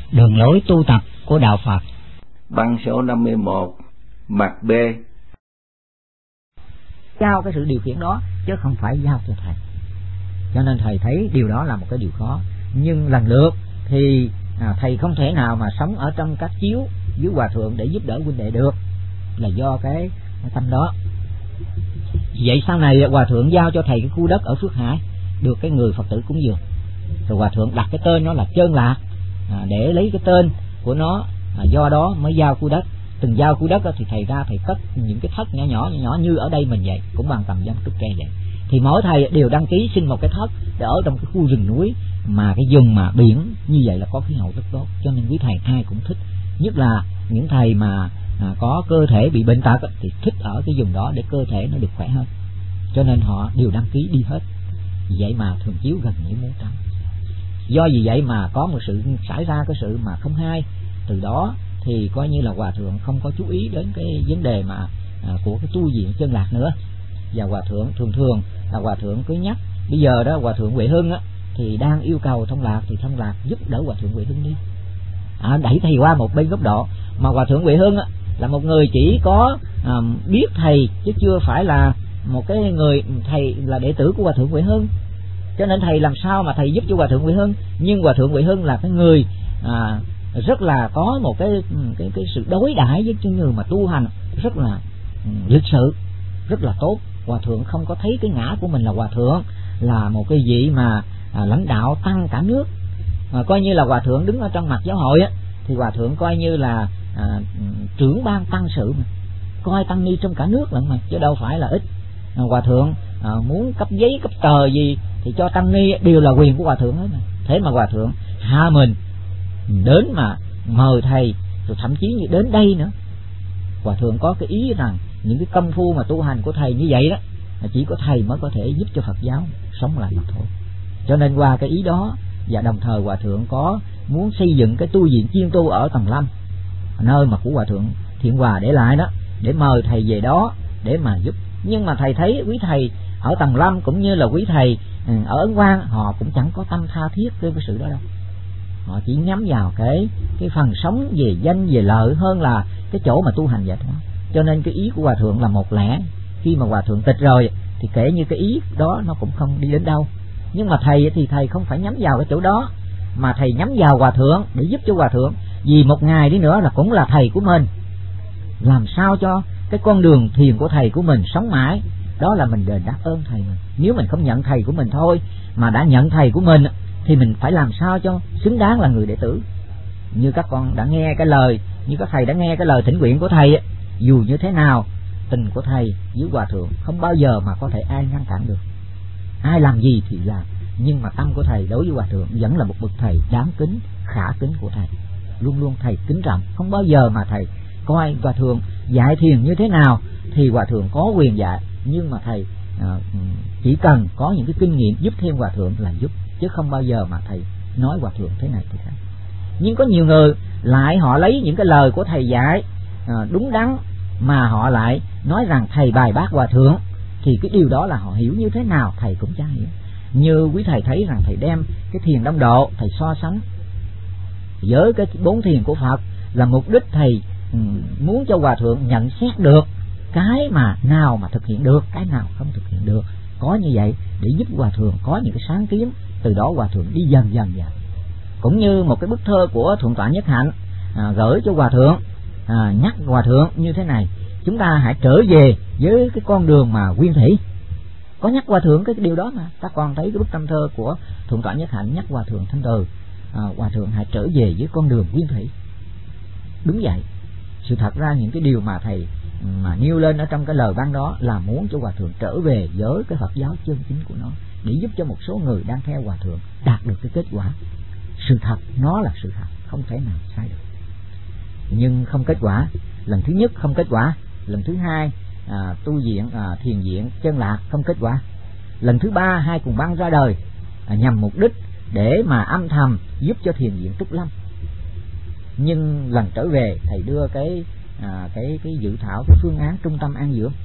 Đường lối tu tập của Đạo Phật. Băng số 51, mặt B. Giao cái sự điều khiển đó chứ không phải giao cho thầy. Cho nên thầy thấy điều đó là một cái điều khó. Nhưng lần lượt thì thầy không thể nào mà sống ở trong các chiếu với hòa thượng để giúp đỡ huynh đệ được, là do cái tâm đó. Vậy sau này hòa thượng giao cho thầy cái khu đất ở Phước Hải, được cái người Phật tử cúng dường. Rồi hòa thượng đặt cái tên nó là Trơn Lạc, để lấy cái tên của nó, do đó mới giao khu đất. Từng giao khu đất thì thầy ra thầy cất những cái thất nhỏ nhỏ như ở đây mình vậy, cũng bằng tầm dăm trúc tre vậy. Thì mỗi thầy đều đăng ký xin một cái thất để ở trong cái khu rừng núi mà cái vùng mà biển như vậy là có khí hậu rất tốt, cho nên quý thầy ai cũng thích. Nhất là những thầy mà có cơ thể bị bệnh tật thì thích ở cái vùng đó để cơ thể nó được khỏe hơn, cho nên họ đều đăng ký đi hết. Vậy mà thường chiếu gần như muốn trắng. Do vì vậy mà có một sự xảy ra cái sự mà không hay. Từ đó thì coi như là hòa thượng không có chú ý đến cái vấn đề mà của cái tu viện Trơn Lạc nữa. Và hòa thượng thường là hòa thượng cứ nhắc. Bây giờ đó hòa thượng Huệ Hưng thì đang yêu cầu Thông Lạc, thì Thông Lạc giúp đỡ hòa thượng Huệ Hưng đi, đẩy thầy qua một bên góc độ. Mà hòa thượng Huệ Hưng là một người chỉ có biết thầy chứ chưa phải là một cái người thầy là đệ tử của hòa thượng Huệ Hưng, cho nên thầy làm sao mà thầy giúp cho hòa thượng Huệ Hưng. Nhưng hòa thượng Huệ Hưng là cái người rất là có một cái sự đối đãi với những người mà tu hành rất là lịch sự, rất là tốt. Hòa thượng không có thấy cái ngã của mình là hòa thượng là một cái vị mà lãnh đạo tăng cả nước, coi như là hòa thượng đứng ở trong mặt giáo hội thì hòa thượng coi như là trưởng ban tăng sự mà, coi tăng ni trong cả nước lận mà, chứ đâu phải là ít. Hòa thượng muốn cấp giấy cấp tờ gì thì cho tăng ni đều là quyền của hòa thượng hết mà. Thế mà hòa thượng hạ mình đến mà mời thầy, rồi thậm chí như đến đây nữa. Hòa thượng có cái ý rằng những cái công phu mà tu hành của thầy như vậy đó chỉ có thầy mới có thể giúp cho Phật giáo sống lại mà thôi. Cho nên qua cái ý đó, và đồng thời hòa thượng có muốn xây dựng cái tu viện chuyên tu ở Tầng Lâm, nơi mà của hòa thượng Thiện Hòa để lại đó, để mời thầy về đó để mà giúp. Nhưng mà thầy thấy quý thầy ở Tầng Lâm cũng như là quý thầy ở Ấn Quang, họ cũng chẳng có tâm tha thiết với cái sự đó đâu. Họ chỉ nhắm vào cái phần sống về danh về lợi hơn là cái chỗ mà tu hành vậy thôi. Cho nên cái ý của hòa thượng là một lẽ. Khi mà hòa thượng tịch rồi thì kể như cái ý đó nó cũng không đi đến đâu. Nhưng mà thầy thì thầy không phải nhắm vào cái chỗ đó, mà thầy nhắm vào hòa thượng để giúp cho hòa thượng. Vì một ngày đi nữa là cũng là thầy của mình, làm sao cho cái con đường thiền của thầy của mình sống mãi, đó là mình đền đáp ơn thầy mình. Nếu mình không nhận thầy của mình thôi, mà đã nhận thầy của mình thì mình phải làm sao cho xứng đáng là người đệ tử. Như các con đã nghe cái lời, như các thầy đã nghe cái lời thỉnh nguyện của thầy, dù như thế nào tình của thầy với hòa thượng không bao giờ mà có thể ai ngăn cản được. Ai làm gì thì làm, nhưng mà tâm của thầy đối với hòa thượng vẫn là một bậc thầy đáng kính, khả kính của thầy. Luôn luôn thầy kính trọng, không bao giờ mà thầy coi hòa thượng dạy thiền như thế nào thì hòa thượng có quyền dạy, nhưng mà thầy chỉ cần có những cái kinh nghiệm giúp thêm hòa thượng là giúp, chứ không bao giờ mà thầy nói hòa thượng thế này thế khác. Nhưng có nhiều người lại họ lấy những cái lời của thầy dạy đúng đắn mà họ lại nói rằng thầy bài bác hòa thượng, thì cái điều đó là họ hiểu như thế nào thầy cũng chẳng hiểu. Như quý thầy thấy rằng thầy đem cái thiền Đông Độ thầy so sánh với cái 4 thiền của Phật, là mục đích thầy muốn cho hòa thượng nhận xét được cái mà nào mà thực hiện được, cái nào không thực hiện được. Có như vậy để giúp hòa thượng có những cái sáng kiến, từ đó hòa thượng đi dần dần dần. Cũng như một cái bức thơ của Thượng tọa Nhất Hạnh gửi cho hòa thượng, nhắc hòa thượng như thế này: chúng ta hãy trở về với cái con đường mà nguyên thủy. Có nhắc hòa thượng cái điều đó mà. Các con thấy cái bức tâm thơ của Thượng tọa Nhất Hạnh nhắc hòa thượng Thanh Từ, hòa thượng hãy trở về với con đường nguyên thủy. Đúng vậy. Sự thật ra những cái điều mà thầy mà nêu lên ở trong cái lời văn đó là muốn cho hòa thượng trở về với cái Phật giáo chân chính của nó, để giúp cho một số người đang theo hòa thượng đạt được cái kết quả. Sự thật nó là sự thật, không thể nào sai được. Nhưng không kết quả, lần thứ nhất không kết quả, lần thứ hai tu viện thiền viện Trơn Lạc không kết quả, lần thứ ba hai cùng băng ra đời nhằm mục đích để mà âm thầm giúp cho thiền viện Trúc Lâm. Nhưng lần trở về thầy đưa cái dự thảo cái phương án trung tâm an dưỡng,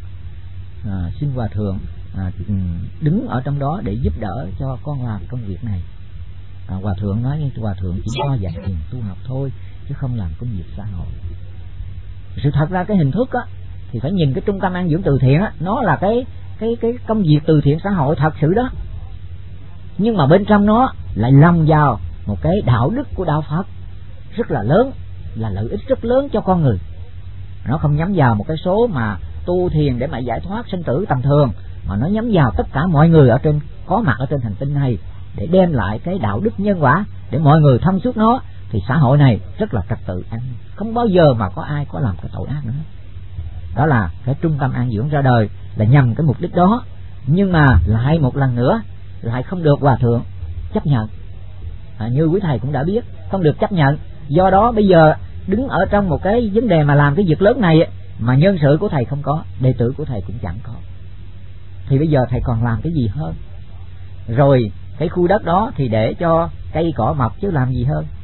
xin hòa thượng đứng ở trong đó để giúp đỡ cho con làm công việc này. Hòa thượng nói hòa thượng chỉ có dạy thiền tu học thôi, chứ không làm công việc xã hội. Sự thật ra cái hình thức á thì phải nhìn cái trung tâm an dưỡng từ thiện á, nó là cái công việc từ thiện xã hội thật sự đó, nhưng mà bên trong nó lại lồng vào một cái đạo đức của đạo Phật rất là lớn, là lợi ích rất lớn cho con người. Nó không nhắm vào một cái số mà tu thiền để mà giải thoát sinh tử tầm thường, mà nó nhắm vào tất cả mọi người ở trên có mặt ở trên hành tinh này để đem lại cái đạo đức nhân quả, để mọi người thông suốt nó, thì xã hội này rất là trật tự an ninh, không bao giờ mà có ai có làm cái tội ác nữa. Đó là cái trung tâm an dưỡng ra đời là nhằm cái mục đích đó, nhưng mà lại một lần nữa lại không được hòa thượng chấp nhận. Như quý thầy cũng đã biết, không được chấp nhận. Do đó bây giờ đứng ở trong một cái vấn đề mà làm cái việc lớn này mà nhân sự của thầy không có, đệ tử của thầy cũng chẳng có, thì bây giờ thầy còn làm cái gì hơn? Rồi cái khu đất đó thì để cho cây cỏ mọc chứ làm gì hơn.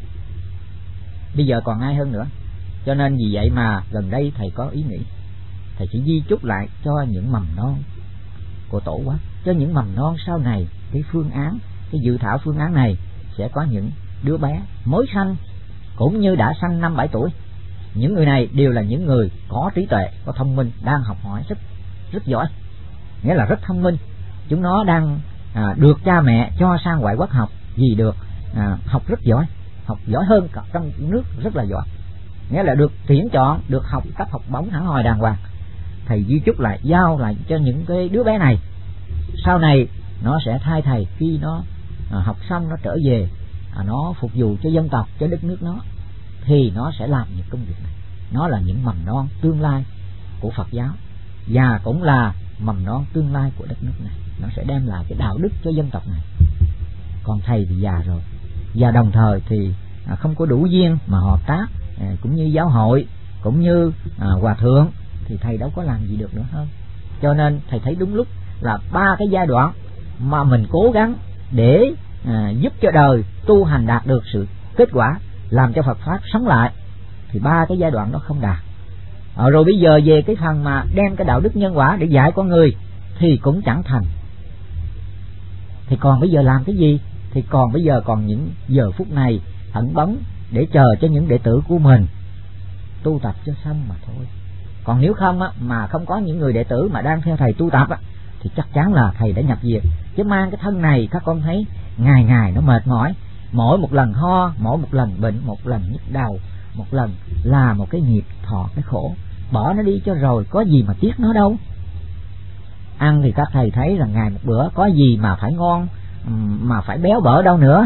Bây giờ còn ai hơn nữa. Cho nên vì vậy mà gần đây thầy có ý nghĩ thầy sẽ di chúc lại cho những mầm non của tổ quốc, cho những mầm non sau này. Cái phương án, cái dự thảo phương án này sẽ có những đứa bé mới sanh cũng như đã sanh 5-7 tuổi. Những người này đều là những người có trí tuệ, có thông minh, đang học hỏi rất giỏi, nghĩa là rất thông minh. Chúng nó đang được cha mẹ cho sang ngoại quốc học, vì được học rất giỏi, học giỏi hơn cả trong nước rất là giỏi, nghĩa là được tuyển chọn, được học cấp học bổng hẳn hoi đàng hoàng. Thầy di chúc lại giao lại cho những cái đứa bé này, sau này nó sẽ thay thầy khi nó học xong, nó trở về, nó phục vụ cho dân tộc, cho đất nước nó, thì nó sẽ làm những công việc này. Nó là những mầm non tương lai của Phật giáo, và cũng là mầm non tương lai của đất nước này. Nó sẽ đem lại cái đạo đức cho dân tộc này. Còn thầy thì già rồi, và đồng thời thì không có đủ duyên mà hợp tác, cũng như giáo hội, cũng như hòa thượng, thì thầy đâu có làm gì được nữa hơn. Cho nên thầy thấy đúng lúc là 3 cái giai đoạn mà mình cố gắng để giúp cho đời tu hành đạt được sự kết quả, làm cho Phật pháp sống lại, thì 3 cái giai đoạn đó không đạt. Rồi bây giờ về cái phần mà đem cái đạo đức nhân quả để dạy con người thì cũng chẳng thành. Thì còn bây giờ làm cái gì? Thì còn bây giờ còn những giờ phút này ẩn bóng để chờ cho những đệ tử của mình tu tập cho xong mà thôi. Còn nếu không mà không có những người đệ tử mà đang theo thầy tu tập thì chắc chắn là thầy đã nhập diệt. Chứ mang cái thân này các con thấy ngày ngày nó mệt mỏi, mỗi một lần ho, mỗi một lần bệnh, một lần nhức đầu, một lần là một cái nghiệp thọ cái khổ. Bỏ nó đi cho rồi, có gì mà tiếc nó đâu. Ăn thì các thầy thấy là ngày một bữa, có gì mà phải ngon, mà phải béo bở đâu nữa,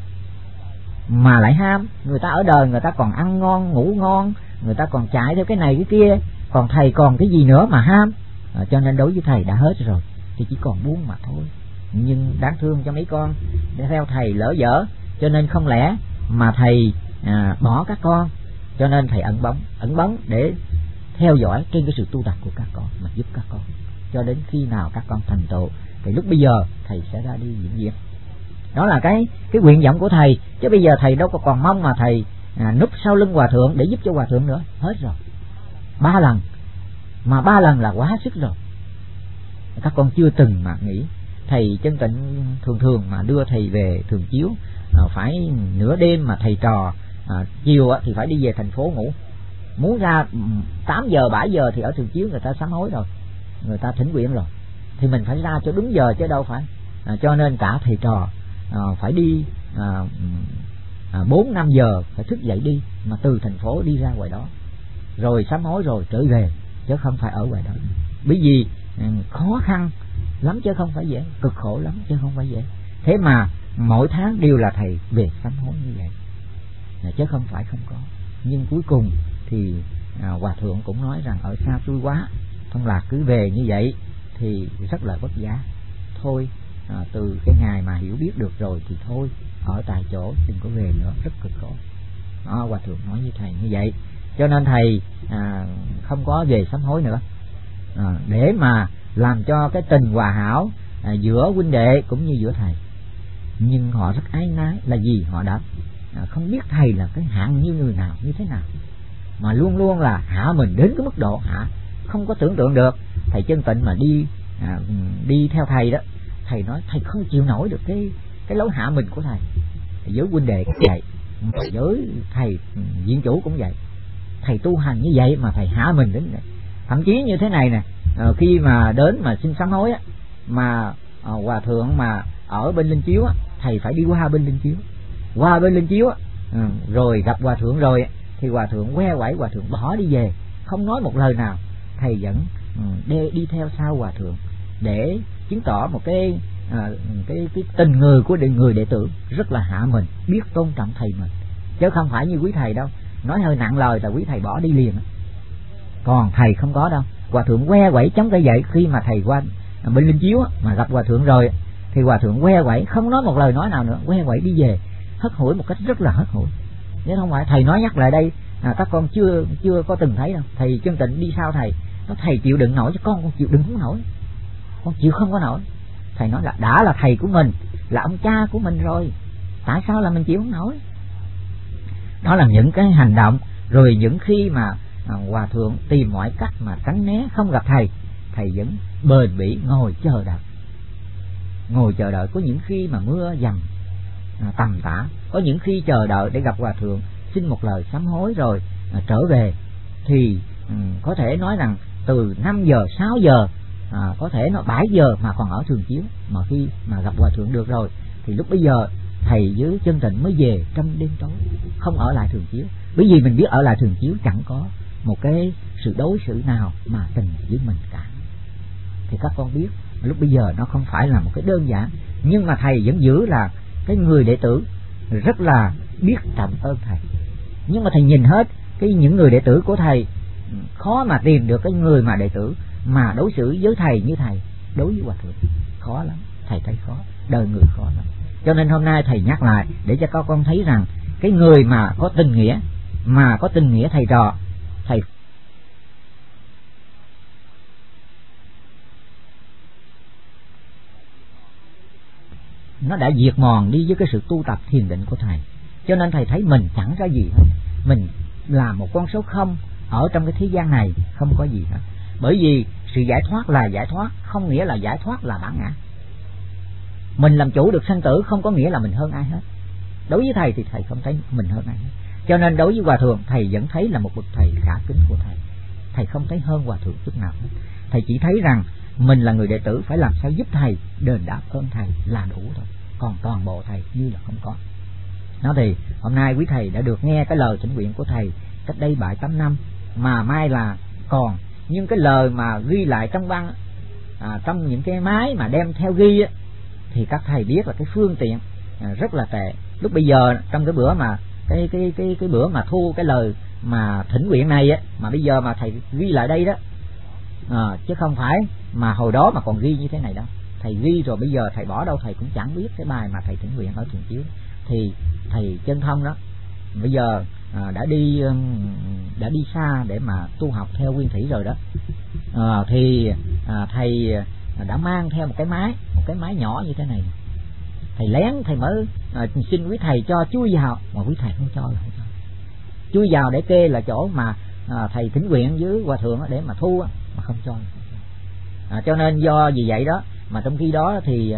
mà lại ham. Người ta ở đời người ta còn ăn ngon, ngủ ngon, người ta còn chạy theo cái này cái kia, còn thầy còn cái gì nữa mà ham. Cho nên đối với thầy đã hết rồi, thì chỉ còn buông mà thôi. Nhưng đáng thương cho mấy con để theo thầy lỡ dở, cho nên không lẽ mà thầy bỏ các con. Cho nên thầy ẩn bóng để theo dõi trên cái sự tu tập của các con, mà giúp các con cho đến khi nào các con thành tựu, thì lúc bây giờ thầy sẽ ra đi diễn diện. Đó là cái nguyện vọng của thầy. Chứ bây giờ thầy đâu có còn mong mà thầy núp sau lưng hòa thượng để giúp cho hòa thượng nữa. Hết rồi. 3 lần, mà 3 lần là quá sức rồi. Các con chưa từng mà nghĩ. Thầy Chân Tịnh thường mà đưa thầy về Thường Chiếu, phải nửa đêm mà thầy trò chiều thì phải đi về thành phố ngủ. Muốn ra 8 giờ 7 giờ thì ở Thường Chiếu người ta sám hối rồi, người ta thỉnh nguyện rồi, thì mình phải ra cho đúng giờ chứ đâu phải. Cho nên cả thầy trò phải đi 4-5 giờ phải thức dậy đi, mà từ thành phố đi ra ngoài đó, rồi sám hối rồi trở về, chứ không phải ở ngoài đó. Bởi vì khó khăn lắm chứ không phải dễ, cực khổ lắm chứ không phải dễ. Thế mà mỗi tháng đều là thầy về sám hối như vậy, chứ không phải không có. Nhưng cuối cùng thì hòa thượng cũng nói rằng ở xa tôi quá, Thông Lạc cứ về như vậy thì rất là vất vả. Thôi từ cái ngày mà hiểu biết được rồi thì thôi, ở tại chỗ đừng có về nữa, rất cực khổ. Hòa thượng nói với thầy như vậy. Cho nên thầy không có về sám hối nữa, để mà làm cho cái tình hòa hảo giữa huynh đệ cũng như giữa thầy. Nhưng họ rất áy náy là gì? Họ đã không biết thầy là cái hạng như người nào, như thế nào, mà luôn luôn là hạ mình đến cái mức độ hạ không có tưởng tượng được. Thầy Chân Tịnh mà đi theo thầy đó, thầy nói thầy không chịu nổi được cái lối hạ mình của thầy. giới huynh đệ cũng vậy, giới thầy viện chủ cũng vậy. Thầy tu hành như vậy mà thầy hạ mình đến vậy. Thậm chí như thế này nè, khi mà đến mà xin sám hối á, mà hòa thượng mà ở bên linh chiếu á, thầy phải đi qua bên linh chiếu, qua bên linh chiếu á, rồi gặp hòa thượng rồi thì hòa thượng que quẩy, hòa thượng bỏ đi về, không nói một lời nào. Thầy vẫn đi theo sau hòa thượng để chứng tỏ một cái tình người của người đệ tử rất là hạ mình, biết tôn trọng thầy mình, chứ không phải như quý thầy đâu, nói hơi nặng lời là quý thầy bỏ đi liền. Còn thầy không có đâu, hòa thượng que quẩy chống cây dậy. Khi mà thầy qua bên linh chiếu mà gặp hòa thượng rồi thì hòa thượng que quẩy, không nói một lời nói nào nữa, que quẩy đi về, hất hủi một cách rất là hất hủi. Nếu không phải thầy nói nhắc lại đây, các con chưa có từng thấy đâu. Thầy Chân Tịnh đi sau thầy, nó thầy chịu đựng nổi chứ con chịu đựng không nổi, con chịu không có nổi. Thầy nói là đã là thầy của mình, là ông cha của mình rồi, tại sao là mình chịu không nổi. Đó là những cái hành động. Rồi những khi mà hòa thượng tìm mọi cách mà tránh né không gặp thầy, thầy vẫn bền bỉ ngồi chờ đợi. Ngồi chờ đợi, có những khi mà mưa dầm tầm tã, có những khi chờ đợi để gặp hòa thượng xin một lời sám hối rồi trở về. Thì có thể nói rằng từ 5 giờ 6 giờ, có thể nó 7 giờ mà còn ở Thường Chiếu. Mà khi mà gặp hòa thượng được rồi thì lúc bây giờ thầy với Chân Tịnh mới về trong đêm tối, không ở lại Thường Chiếu. Bởi vì mình biết ở lại Thường Chiếu chẳng có một cái sự đối xử nào mà tình với mình cả. Thì các con biết lúc bây giờ nó không phải là một cái đơn giản, nhưng mà thầy vẫn giữ là cái người đệ tử rất là biết trọng ơn thầy. Nhưng mà thầy nhìn hết những người đệ tử của thầy, khó mà tìm được cái người mà đệ tử mà đối xử với thầy như thầy đối với hòa thượng, khó lắm. Thầy thấy khó, đời người khó lắm. Cho nên hôm nay thầy nhắc lại để cho các con thấy rằng cái người mà có tình nghĩa, mà có tình nghĩa thầy trò, thầy nó đã diệt mòn đi với cái sự tu tập thiền định của thầy. Cho nên thầy thấy mình chẳng có gì hết, mình là một con số không ở trong cái thế gian này, không có gì hết. Bởi vì sự giải thoát là giải thoát, không nghĩa là giải thoát là bản ngã. Mình làm chủ được sanh tử không có nghĩa là mình hơn ai hết. Đối với thầy thì thầy không thấy mình hơn ai hết. Cho nên đối với hòa thượng, thầy vẫn thấy là một bậc thầy khả kính của thầy. Thầy không thấy hơn hòa thượng chút nào hết. Thầy chỉ thấy rằng mình là người đệ tử phải làm sao giúp thầy, đền đáp ơn thầy là đủ thôi. Còn toàn bộ thầy như là không có. Nó thì hôm nay quý thầy đã được nghe cái lời thỉnh nguyện của thầy cách đây 7-8 năm, mà mai là còn. Nhưng cái lời mà ghi lại trong băng, trong những cái máy mà đem theo ghi á, thì các thầy biết là cái phương tiện rất là tệ. Lúc bây giờ trong cái bữa mà cái bữa mà thu cái lời mà thỉnh nguyện này á, mà bây giờ mà thầy ghi lại đây đó, chứ không phải mà hồi đó mà còn ghi như thế này đâu. Thầy ghi rồi bây giờ thầy bỏ đâu thầy cũng chẳng biết cái bài mà thầy thỉnh nguyện ở Thường Chiếu. Thì thầy Chân Thông đó bây giờ đã đi xa để mà tu học theo Nguyên Thủy rồi đó. Thì thầy đã mang theo một cái máy nhỏ như thế này. Thầy lén thầy mới xin quý thầy cho chui vào, mà quý thầy không cho. Chui vào để kê là chỗ mà thầy thỉnh nguyện với hòa thượng để mà thu, mà không cho. Cho nên do vì vậy đó mà trong khi đó thì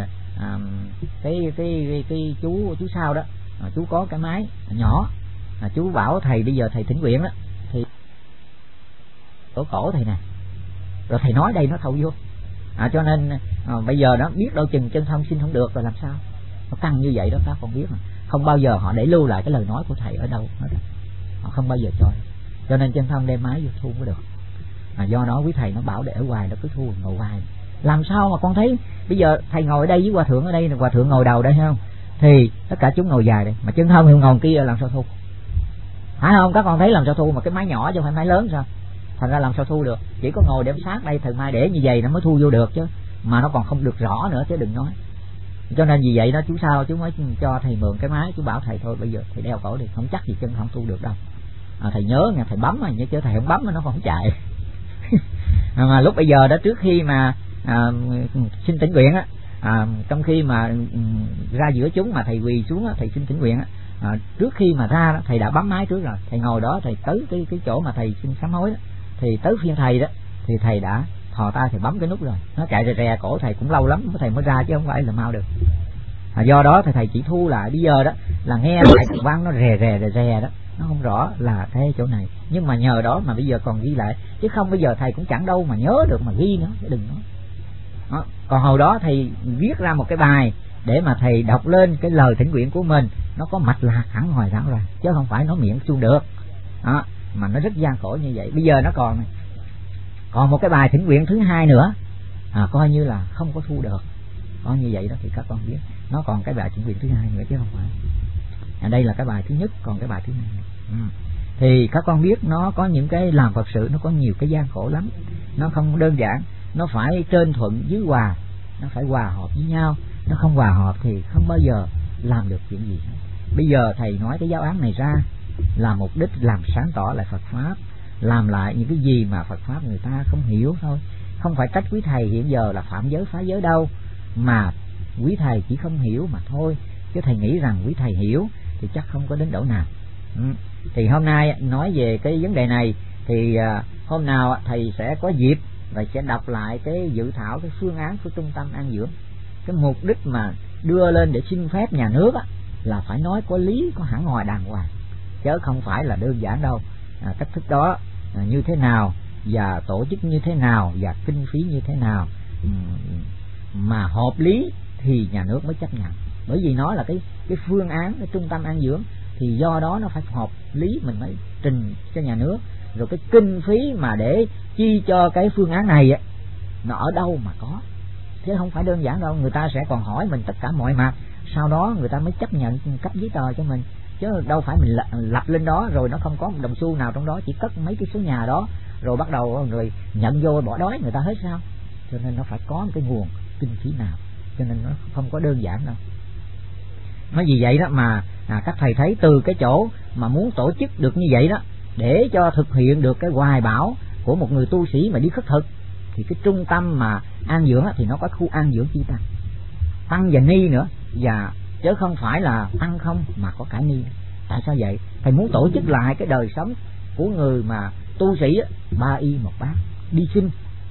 cái chú sau đó, chú có cái máy nhỏ, chú bảo thầy bây giờ thầy thỉnh nguyện đó thì cổ thầy nè, rồi thầy nói đây nó thâu vô. Cho nên bây giờ đó biết đâu chừng Chân Thông xin không được rồi làm sao. Nó căng như vậy đó các con biết mà. Không bao giờ họ để lưu lại cái lời nói của thầy ở đâu hết. Họ không bao giờ cho nên Chân Thông đem máy vô thu mới được. Do đó quý thầy nó bảo để ở ngoài nó cứ thu ngồi hoài. Làm sao mà con thấy bây giờ thầy ngồi ở đây với hòa thượng ở đây, hòa thượng ngồi đầu đây không, thì tất cả chúng ngồi dài đây, mà Chân Thông thì ngồi kia làm sao thu, phải không? Các con thấy làm sao thu, mà cái máy nhỏ chứ không phải máy lớn sao, thành ra làm sao thu được. Chỉ có ngồi đem sát đây, thời mai để như vậy nó mới thu vô được chứ, mà nó còn không được rõ nữa chứ đừng nói. Cho nên vì vậy đó chú sau chú mới cho thầy mượn cái máy, chú bảo thầy thôi bây giờ thầy đeo cổ đi, không chắc gì Chân Thông thu được đâu. Thầy nhớ nha, thầy bấm nhớ chứ thầy không bấm nó còn chạy. Mà lúc bây giờ đó trước khi mà xin thỉnh nguyện á, trong khi mà ra giữa chúng mà thầy quỳ xuống á, thầy xin thỉnh nguyện á, trước khi mà ra đó, thầy đã bấm máy trước rồi. Thầy ngồi đó, thầy tới cái chỗ mà thầy xin sám hối đó, thì tới phiên thầy đó thì thầy đã thò tay thầy bấm cái nút rồi, nó chạy rè rè cổ thầy cũng lâu lắm thầy mới ra chứ không phải là mau được. Do đó thì thầy chỉ thu lại bây giờ đó là nghe lại văn nó rè đó, nó không rõ là cái chỗ này, nhưng mà nhờ đó mà bây giờ còn ghi lại, chứ không bây giờ thầy cũng chẳng đâu mà nhớ được mà ghi nữa, đừng nói. Đó. Còn hồi đó thầy viết ra một cái bài để mà thầy đọc lên cái lời thỉnh nguyện của mình, nó có mạch lạc hẳn hoài rõ ràng, chứ không phải nói miệng suông được. Đó. Mà nó rất gian khổ như vậy. Bây giờ nó còn một cái bài thỉnh nguyện thứ hai nữa, coi như là không có thu được, coi như vậy đó thì các con biết, nó còn cái bài thỉnh nguyện thứ hai nữa chứ không phải. Đây là cái bài thứ nhất, còn cái bài thứ hai. Thì các con biết nó có những cái làm Phật sự, nó có nhiều cái gian khổ lắm, nó không đơn giản, nó phải trên thuận dưới hòa, nó phải hòa hợp với nhau, nó không hòa hợp thì không bao giờ làm được chuyện gì. Bây giờ thầy nói cái giáo án này ra là mục đích làm sáng tỏ lại Phật Pháp, làm lại những cái gì mà Phật Pháp người ta không hiểu thôi. Không phải trách quý thầy hiện giờ là phạm giới phá giới đâu, mà quý thầy chỉ không hiểu mà thôi, chứ thầy nghĩ rằng quý thầy hiểu thì chắc không có đến độ nào. Thì hôm nay nói về cái vấn đề này thì hôm nào thầy sẽ có dịp và sẽ đọc lại cái dự thảo, cái phương án của trung tâm an dưỡng. Cái mục đích mà đưa lên để xin phép nhà nước là phải nói có lý, có hẳn hoi đàng hoàng, chứ không phải là đơn giản đâu. Cách thức đó như thế nào và tổ chức như thế nào và kinh phí như thế nào mà hợp lý thì nhà nước mới chấp nhận. Bởi vì nó là cái phương án cái trung tâm an dưỡng, thì do đó nó phải hợp lý mình mới trình cho nhà nước. Rồi cái kinh phí mà để chi cho cái phương án này nó ở đâu mà có, chứ không phải đơn giản đâu. Người ta sẽ còn hỏi mình tất cả mọi mặt, sau đó người ta mới chấp nhận cấp giấy tờ cho mình, chứ đâu phải mình lập lên đó rồi nó không có một đồng xu nào trong đó, chỉ cất mấy cái số nhà đó rồi bắt đầu người nhận vô bỏ đói người ta hết sao. Cho nên nó phải có một cái nguồn kinh phí nào, cho nên nó không có đơn giản đâu. Nói vì vậy đó mà các thầy thấy từ cái chỗ mà muốn tổ chức được như vậy đó, để cho thực hiện được cái hoài bão của một người tu sĩ mà đi khất thực, thì cái trung tâm mà an dưỡng thì nó có khu an dưỡng chi tăng và ni nữa, và chứ không phải là tăng không mà có cả ni. Tại sao vậy? Thầy muốn tổ chức lại cái đời sống của người mà tu sĩ 3 y 1 bát đi sinh.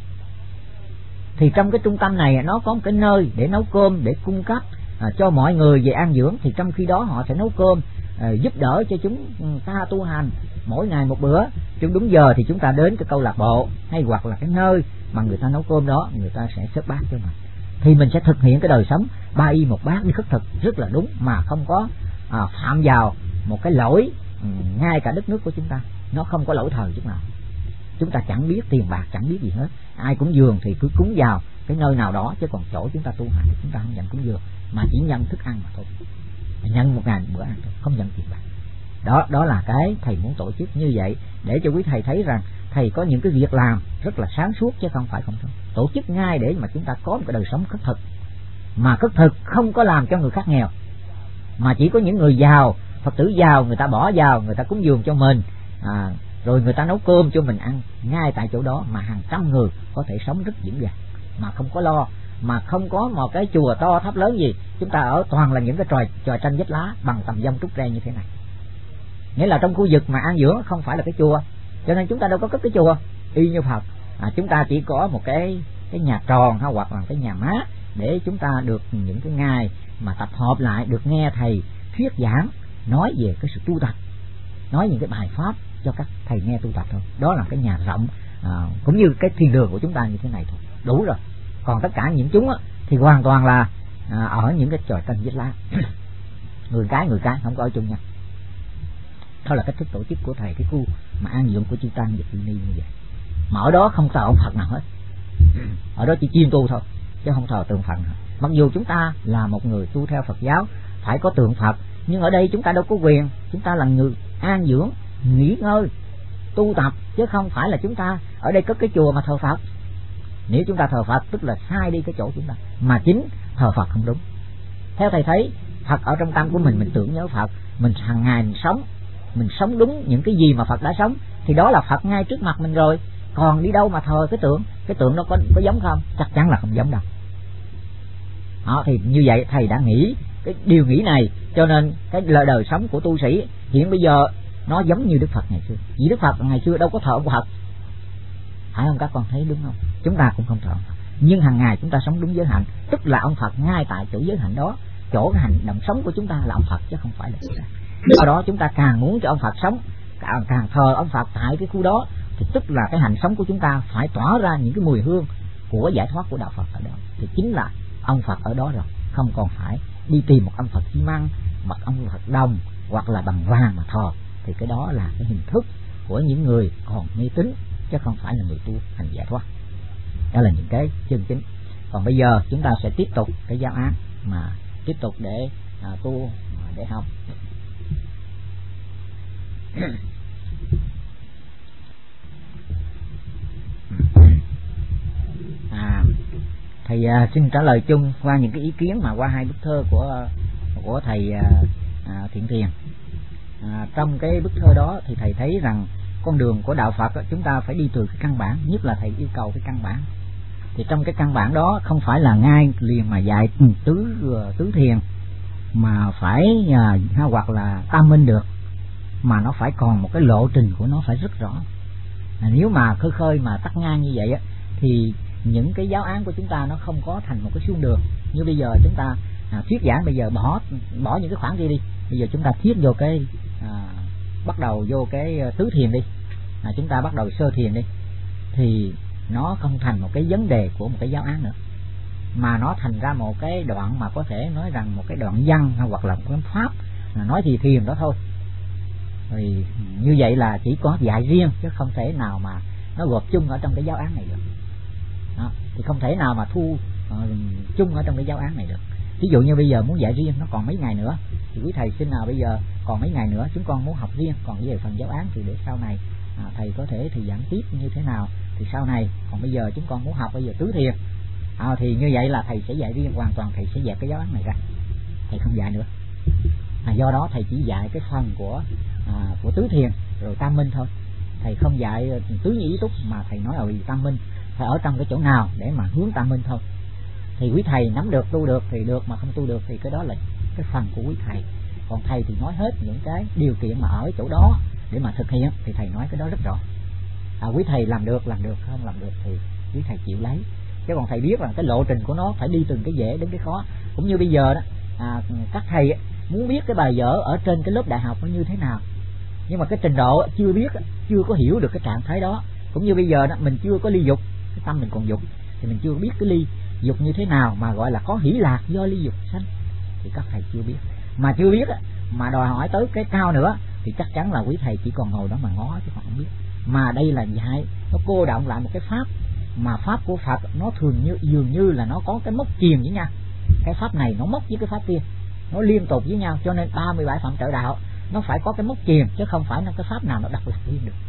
Thì trong cái trung tâm này nó có một cái nơi để nấu cơm, để cung cấp cho mọi người về an dưỡng. Thì trong khi đó họ sẽ nấu cơm giúp đỡ cho chúng ta tu hành mỗi ngày một bữa. Chúng đúng giờ thì chúng ta đến cái câu lạc bộ hay hoặc là cái nơi mà người ta nấu cơm đó, người ta sẽ xếp bát cho mình. Thì mình sẽ thực hiện cái đời sống 3 y 1 bát đi khất thực rất là đúng, mà không có phạm vào một cái lỗi ngay cả đất nước của chúng ta. Nó không có lỗi thời chút nào. Chúng ta chẳng biết tiền bạc, chẳng biết gì hết. Ai cúng dường thì cứ cúng vào cái nơi nào đó, chứ còn chỗ chúng ta tu hành thì chúng ta không nhận cúng dường, mà chỉ nhận thức ăn mà thôi, nhận 1 ngày bữa ăn thôi, không nhận tiền bạc. Đó là cái thầy muốn tổ chức như vậy, để cho quý thầy thấy rằng thầy có những cái việc làm rất là sáng suốt, chứ không phải không thôi. Tổ chức ngay để mà chúng ta có một cái đời sống khất thực, mà khất thực không có làm cho người khác nghèo, mà chỉ có những người giàu, Phật tử giàu, người ta bỏ vào, người ta cúng dường cho mình, rồi người ta nấu cơm cho mình ăn ngay tại chỗ đó, mà hàng trăm người có thể sống rất vững vàng mà không có lo, mà không có một cái chùa to tháp lớn gì. Chúng ta ở toàn là những cái tròi tranh vách lá bằng tầm dông trúc tre như thế này. Nghĩa là trong khu vực mà an dưỡng không phải là cái chùa, cho nên chúng ta đâu có cất cái chùa y như Phật. Chúng ta chỉ có một cái nhà tròn hay hoặc là cái nhà mát, để chúng ta được những cái ngày mà tập hợp lại, được nghe thầy thuyết giảng, nói về cái sự tu tập, nói những cái bài pháp cho các thầy nghe tu tập thôi. Đó là cái nhà rộng, cũng như cái thiên đường của chúng ta như thế này thôi, đủ rồi. Còn tất cả những chúng thì hoàn toàn là ở những cái tròi tranh vách lá người cái không có ở chung nhau. Đó là cách thức tổ chức của thầy, cái khu mà an dưỡng của chư tăng và chư ni như vậy. Mà ở đó không thờ ông Phật nào hết, ở đó chỉ chuyên tu thôi, chứ không thờ tượng Phật nào. Mặc dù chúng ta là một người tu theo Phật giáo phải có tượng Phật, nhưng ở đây chúng ta đâu có quyền. Chúng ta là người an dưỡng, nghỉ ngơi, tu tập, chứ không phải là chúng ta ở đây cất cái chùa mà thờ Phật. Nếu chúng ta thờ Phật tức là sai đi cái chỗ chúng ta, mà chính thờ Phật không đúng. Theo thầy thấy, Phật ở trong tâm của mình tưởng nhớ Phật, mình hàng ngày mình sống đúng những cái gì mà Phật đã sống, thì đó là Phật ngay trước mặt mình rồi. Còn đi đâu mà thờ cái tượng nó có giống không? Chắc chắn là không giống đâu. Thì như vậy thầy đã nghĩ cái điều nghĩ này, cho nên cái đời sống của tu sĩ hiện bây giờ nó giống như Đức Phật ngày xưa. Vì Đức Phật ngày xưa đâu có thờ ông Phật, phải không các con thấy đúng không? Chúng ta cũng không thờ ông Phật, nhưng hàng ngày chúng ta sống đúng giới hạnh, tức là ông Phật ngay tại chỗ giới hạnh đó. chỗ cái hành động sống của chúng ta là ông Phật chứ không phải là chúng ta. Do đó chúng ta càng muốn cho ông Phật sống, càng thờ ông Phật tại cái khu đó, thì tức là cái hành sống của chúng ta phải tỏa ra những cái mùi hương của giải thoát của đạo Phật ở đó, thì chính là ông Phật ở đó rồi, không còn phải đi tìm một ông Phật xi măng, một ông Phật đồng hoặc là bằng vàng mà thờ. Thì cái đó là cái hình thức của những người còn mê tín chứ không phải là người tu hành giải thoát. Đó là những cái chân chính. Còn bây giờ chúng ta sẽ tiếp tục cái giáo án mà tiếp tục để tu để học. Thầy xin trả lời chung qua những cái ý kiến mà qua hai bức thơ của thầy Thiện Thiền. Trong cái bức thơ đó thì thầy thấy rằng con đường của đạo Phật chúng ta phải đi từ cái căn bản, nhất là thầy yêu cầu cái căn bản. Thì trong cái căn bản đó không phải là ngay liền mà dạy tứ thiền mà phải hoặc là tam minh được, mà nó phải còn một cái lộ trình của nó phải rất rõ. Nếu mà khơi mà tắt ngang như vậy á, thì những cái giáo án của chúng ta nó không có thành một cái xung đường. Như bây giờ chúng ta thuyết giảng, bây giờ bỏ những cái khoảng kia đi, bây giờ chúng ta thuyết vô cái bắt đầu vô cái tứ thiền đi, chúng ta bắt đầu sơ thiền đi, thì nó không thành một cái vấn đề của một cái giáo án nữa, mà nó thành ra một cái đoạn mà có thể nói rằng một cái đoạn văn hoặc là một cái pháp nói thì thiền đó thôi. Thì như vậy là chỉ có dạy riêng chứ không thể nào mà nó gộp chung ở trong cái giáo án này được. Đó, thì không thể nào mà thu chung ở trong cái giáo án này được. Ví dụ như bây giờ muốn dạy riêng nó còn mấy ngày nữa, thì quý thầy xin nào bây giờ còn mấy ngày nữa chúng con muốn học riêng, còn về phần giáo án thì để sau này thầy có thể thì giảng tiếp như thế nào thì sau này. Còn bây giờ chúng con muốn học bây giờ tứ thiền, thì như vậy là thầy sẽ dạy riêng hoàn toàn, thầy sẽ dẹp cái giáo án này ra, thầy không dạy nữa. Do đó thầy chỉ dạy cái phần của tứ thiền rồi tam minh thôi, thầy không dạy tứ nhị ý túc, mà thầy nói ở tam minh phải ở trong cái chỗ nào để mà hướng tam minh thôi. Thì quý thầy nắm được tu được thì được, mà không tu được thì cái đó là cái phần của quý thầy. Còn thầy thì nói hết những cái điều kiện mà ở chỗ đó để mà thực hiện, thì thầy nói cái đó rất rõ. Quý thầy làm được, không làm được thì quý thầy chịu lấy. Chứ còn thầy biết là cái lộ trình của nó phải đi từng cái dễ đến cái khó. Cũng như bây giờ đó, các thầy muốn biết cái bài vở ở trên cái lớp đại học nó như thế nào, nhưng mà cái trình độ chưa biết, chưa có hiểu được cái trạng thái đó. Cũng như bây giờ đó, mình chưa có ly dục, cái tâm mình còn dục, thì mình chưa biết cái ly dục như thế nào mà gọi là có hỷ lạc do ly dục sanh, thì các thầy chưa biết. Mà chưa biết mà đòi hỏi tới cái cao nữa thì chắc chắn là quý thầy chỉ còn ngồi đó mà ngó chứ còn không biết. Mà đây là dạy nó cô động lại một cái pháp, mà pháp của Phật nó dường như là nó có cái mốc chìm với nhau. Cái pháp này nó mốc với cái pháp kia, nó liên tục với nhau, cho nên 37 phạm trợ đạo nó phải có cái mốc chìm, chứ không phải là cái pháp nào nó độc lập riêng được,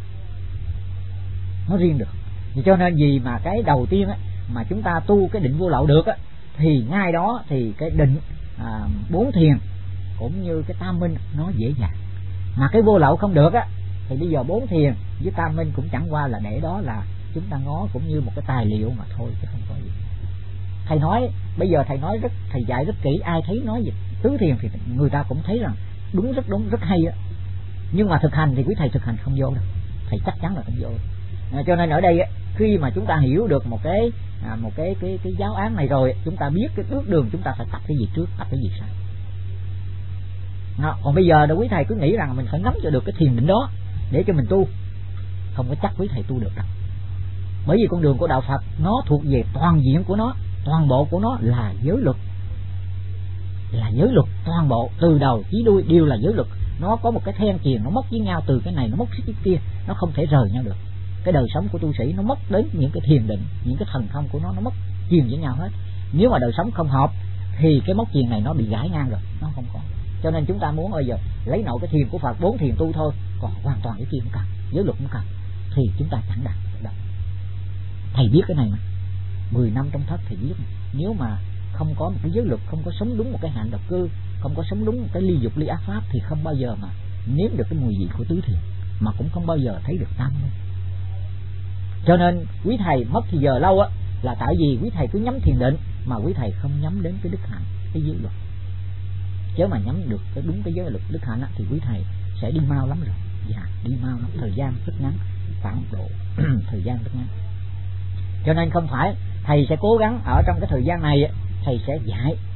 nó riêng được. Vì cho nên gì mà cái đầu tiên mà chúng ta tu cái định vô lậu được thì ngay đó thì cái định bốn thiền cũng như cái tam minh nó dễ dàng. Mà cái vô lậu không được thì bây giờ bốn thiền với tam minh cũng chẳng qua là để đó là chúng ta ngó cũng như một cái tài liệu mà thôi, chứ không có gì. Thầy nói bây giờ thầy dạy rất kỹ, ai thấy nói về tứ thiền thì người ta cũng thấy rằng đúng, rất hay nhưng mà thực hành thì quý thầy thực hành không vô đâu, thầy chắc chắn là không vô. Cho nên ở đây khi mà chúng ta hiểu được một cái giáo án này rồi, chúng ta biết cái bước đường chúng ta phải tập cái gì trước, tập cái gì sau. Còn bây giờ đâu quý thầy cứ nghĩ rằng mình phải nắm cho được cái thiền định đó để cho mình tu, không có chắc quý thầy tu được đâu. Bởi vì con đường của đạo Phật nó thuộc về toàn diện của nó, toàn bộ của nó là giới luật, toàn bộ từ đầu chí đuôi đều là giới luật. Nó có một cái then chuyền nó móc với nhau, từ cái này nó móc cái kia, nó không thể rời nhau được. Cái đời sống của tu sĩ nó móc đến những cái thiền định, những cái thần thông của nó móc chuyền với nhau hết. Nếu mà đời sống không hợp thì cái móc chuyền này nó bị gãy ngang rồi, nó không có. Cho nên chúng ta muốn bây giờ lấy nội cái thiền của Phật, 4 thiền tu thôi, còn hoàn toàn cái kia không cần, giới luật không cần, thì chúng ta chẳng đạt được đâu. Thầy biết cái này mà 10 năm trong thất thầy biết mà. Nếu mà không có một cái giới luật, không có sống đúng một cái hạnh độc cư, không có sống đúng một cái ly dục ly ác pháp, thì không bao giờ mà nếm được cái mùi vị của tứ thiền, mà cũng không bao giờ thấy được tam đâu. Cho nên quý thầy mất thì giờ lâu là tại vì quý thầy cứ nhắm thiền định mà quý thầy không nhắm đến cái đức hạnh, cái giới luật. Chứ mà nhắm được cái đúng cái giới luật đức hạnh thì quý thầy sẽ đi mau lắm rồi. Đi mau lắm, thời gian rất ngắn, khoảng độ thời gian rất ngắn. Cho nên không phải thầy sẽ cố gắng ở trong cái thời gian này thầy sẽ dạy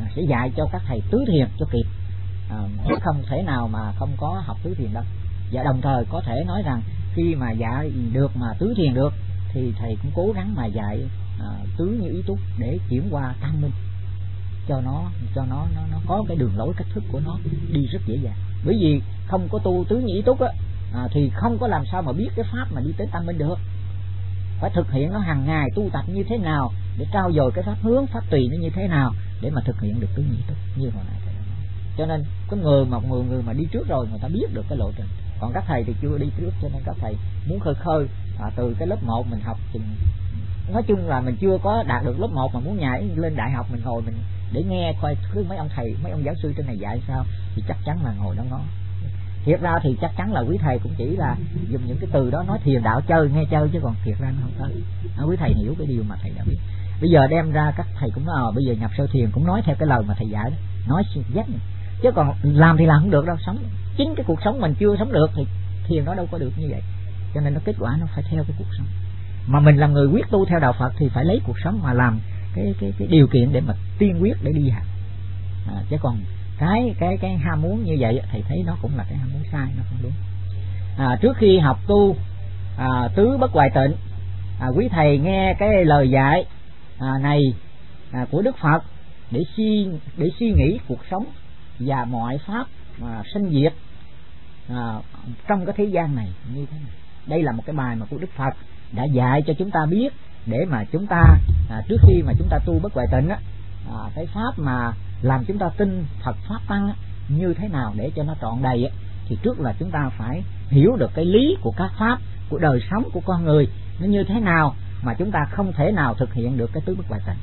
sẽ dạy cho các thầy tứ thiền cho kịp. Không thể nào mà không có học tứ thiền đâu. Và đồng thời có thể nói rằng khi mà dạy được mà tứ thiền được thì thầy cũng cố gắng mà dạy tứ như ý túc để chuyển qua tam minh, cho nó có cái đường lối cách thức của nó đi rất dễ dàng. Bởi vì không có tu tứ như ý túc thì không có làm sao mà biết cái pháp mà đi tới tam minh được. Phải thực hiện nó hàng ngày, tu tập như thế nào để trau dồi cái pháp hướng, pháp tùy nó như thế nào để mà thực hiện được tứ như ý túc như hồi nãy thầy đã nói. Cho nên có người mà đi trước rồi người ta biết được cái lộ trình, còn các thầy thì chưa đi trước, cho nên các thầy muốn khơi từ cái lớp 1 mình học thì nói chung là mình chưa có đạt được lớp 1 mà muốn nhảy lên đại học mình ngồi mình để nghe coi mấy ông thầy, mấy ông giáo sư trên này dạy sao thì chắc chắn là ngồi đó ngó. Thiệt ra thì chắc chắn là quý thầy cũng chỉ là dùng những cái từ đó nói thiền đạo chơi, nghe chơi, chứ còn thiệt ra nó không tới. Quý thầy hiểu cái điều mà thầy đã biết. Bây giờ đem ra các thầy cũng nói bây giờ nhập sơ thiền cũng nói theo cái lời mà thầy dạy đó, nói dắt, chứ còn làm thì làm không được đâu. Sống chính cái cuộc sống mình chưa sống được thì thiền nó đâu có được như vậy. Cho nên nó kết quả nó phải theo cái cuộc sống. Mà mình làm người quyết tu theo đạo Phật thì phải lấy cuộc sống mà làm cái điều kiện để mà tiên quyết để đi hành. Chứ còn cái ham muốn như vậy thầy thấy nó cũng là cái ham muốn sai, nó không đúng. Trước khi học tu tứ bất hoại tịnh, quý thầy nghe cái lời dạy này của Đức Phật để suy nghĩ cuộc sống và mọi pháp sinh diệt trong cái thế gian này như thế này. Đây là một cái bài mà của Đức Phật đã dạy cho chúng ta biết để mà chúng ta trước khi mà chúng ta tu bất hoại tịnh cái pháp mà làm chúng ta tin Phật pháp tăng như thế nào để cho nó trọn đầy thì trước là chúng ta phải hiểu được cái lý của các pháp, của đời sống của con người nó như thế nào mà chúng ta không thể nào thực hiện được cái tứ bất hoại tịnh.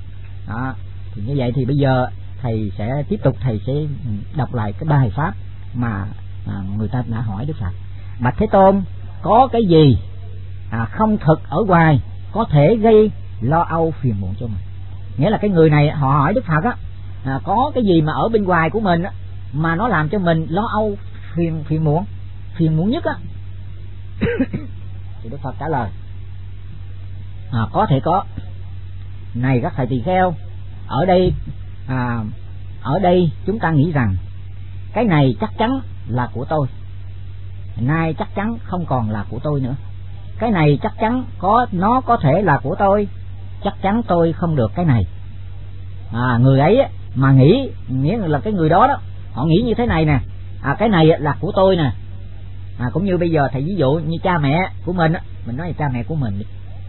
Thì như vậy thì bây giờ thầy sẽ tiếp tục, thầy sẽ đọc lại cái bài pháp mà người ta đã hỏi Đức Phật. Bạch Thế Tôn, có cái gì không thực ở ngoài có thể gây lo âu phiền muộn cho mình? Nghĩa là cái người này họ hỏi Đức Phật có cái gì mà ở bên ngoài của mình mà nó làm cho mình lo âu phiền muộn nhất thì Đức Phật trả lời có thể có. Này các thầy tỳ kheo, ở đây chúng ta nghĩ rằng cái này chắc chắn là của tôi, nay chắc chắn không còn là của tôi nữa. Cái này chắc chắn nó có thể là của tôi, chắc chắn tôi không được cái này. Người ấy mà nghĩ, nghĩa là cái người đó họ nghĩ như thế này nè, cái này là của tôi nè. Cũng như bây giờ thầy ví dụ như cha mẹ của mình nói là cha mẹ của mình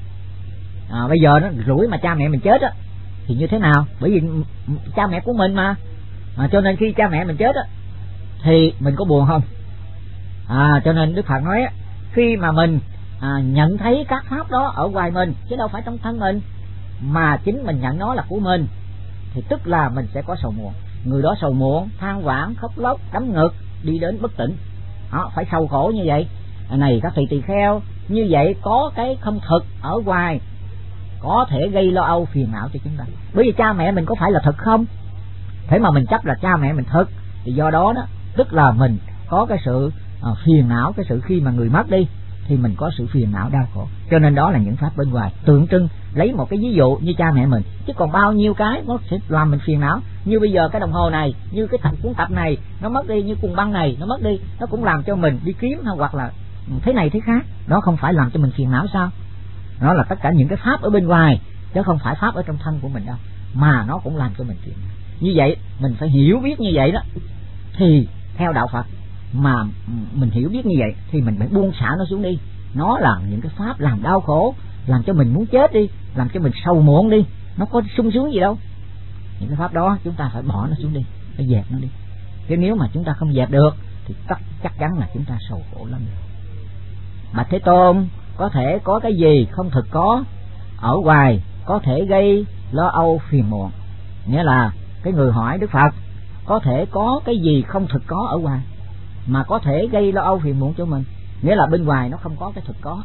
bây giờ nó rủi mà cha mẹ mình chết thì như thế nào? Bởi vì cha mẹ của mình mà cho nên khi cha mẹ mình chết thì mình có buồn không? Cho nên Đức Phật nói khi mà mình nhận thấy các pháp đó ở ngoài mình chứ đâu phải trong thân mình, mà chính mình nhận nó là của mình thì tức là mình sẽ có sầu muộn. Người đó sầu muộn, than vãn, khóc lóc, đấm ngực, đi đến bất tỉnh, phải sầu khổ như vậy. Này các tỳ kheo, như vậy có cái không thực ở ngoài có thể gây lo âu phiền não cho chúng ta. Bởi vì cha mẹ mình có phải là thực không? Thế mà mình chấp là cha mẹ mình thực thì do đó tức là mình có cái sự phiền não, cái sự khi mà người mất đi thì mình có sự phiền não đau khổ. Cho nên đó là những pháp bên ngoài tượng trưng, lấy một cái ví dụ như cha mẹ mình, chứ còn bao nhiêu cái nó sẽ làm mình phiền não. Như bây giờ cái đồng hồ này, như cái cuốn tập này nó mất đi, như cuồng băng này nó mất đi, nó cũng làm cho mình đi kiếm hoặc là thế này thế khác, đó không phải làm cho mình phiền não sao? Nó là tất cả những cái pháp ở bên ngoài chứ không phải pháp ở trong thân của mình đâu, mà nó cũng làm cho mình phiền não. Như vậy mình phải hiểu biết như vậy đó, thì theo đạo Phật mà mình hiểu biết như vậy thì mình phải buông xả nó xuống đi. Nó là những cái pháp làm đau khổ, làm cho mình muốn chết đi, làm cho mình sầu muộn đi, nó có sung sướng gì đâu. Những cái pháp đó chúng ta phải bỏ nó xuống đi, phải dẹp nó đi. Chứ nếu mà chúng ta không dẹp được thì chắc chắn là chúng ta sầu khổ lắm. Bạch Thế Tôn, có thể có cái gì không thực có ở ngoài có thể gây lo âu phiền muộn? Nghĩa là cái người hỏi Đức Phật có thể có cái gì không thực có ở ngoài mà có thể gây lo âu phiền muộn cho mình. Nghĩa là bên ngoài nó không có cái thực có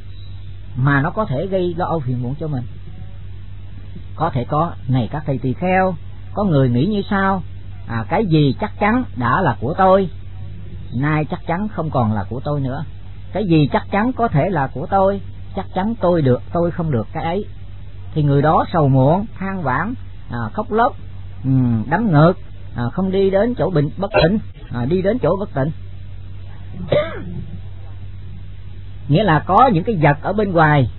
mà nó có thể gây lo âu phiền muộn cho mình. Có thể có. Này các thầy tỳ kheo, có người nghĩ như sau: cái gì chắc chắn đã là của tôi, nay chắc chắn không còn là của tôi nữa. Cái gì chắc chắn có thể là của tôi, chắc chắn tôi không được cái ấy. Thì người đó sầu muộn, than vãn, khóc lóc, đấm ngược, không đi đến chỗ bất tịnh, đi đến chỗ bất tịnh. Nghĩa là có những cái vật ở bên ngoài